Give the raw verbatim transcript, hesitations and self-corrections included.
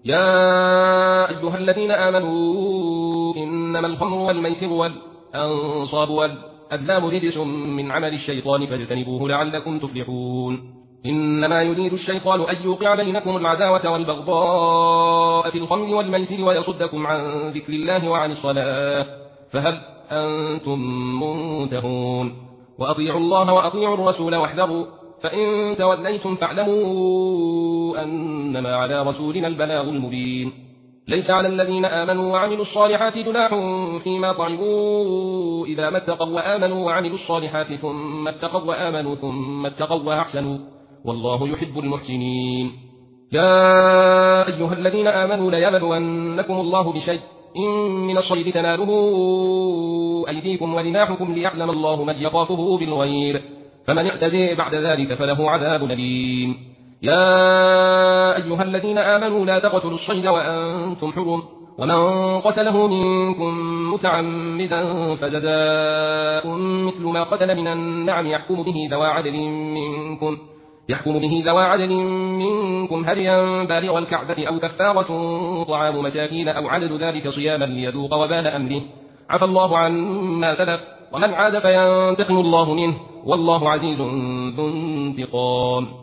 يا أيها الذين آمنوا إنما الخمر والميسر والأنصاب والأزلام رجس من عمل الشيطان فاجتنبوه لعلكم تفلحون. إنما يريد الشيطان أن يوقع بينكم العداوة والبغضاء في الخمر والميسر ويصدكم عن ذكر الله وعن الصلاة فهل أنتم منتهون. وأطيعوا الله وأطيعوا الرسول واحذروا فإن توليتم فاعلموا أنما على رسولنا البلاغ المبين. ليس على الذين آمنوا وعملوا الصالحات جناح فيما طعموا إذا ما اتقوا وآمنوا وعملوا الصالحات ثم اتقوا وآمنوا ثم اتقوا وأحسنوا والله يحب المحسنين. يا أيها الذين آمنوا ليبلونكم الله بشيء إن من الصيد تناله أيديكم ورماحكم ليعلم الله من يخافه بالغيب فمن اعتدي بعد ذلك فله عذاب أليم. يا أيها الذين آمنوا لا تقتلوا الصيد وأنتم حرم ومن قتله منكم متعمدا فجزاء مثل ما قتل من النعم يحكم به ذوى عدل منكم يحكم به ذوى عدل منكم هديا بالغ الكعبة أو كفارة طعام مساكين أو عدد ذلك صياما ليذوق وبال أمره عفى الله عما سلف ومن عاد فينتقم الله منه والله عزيز ذو انتقام.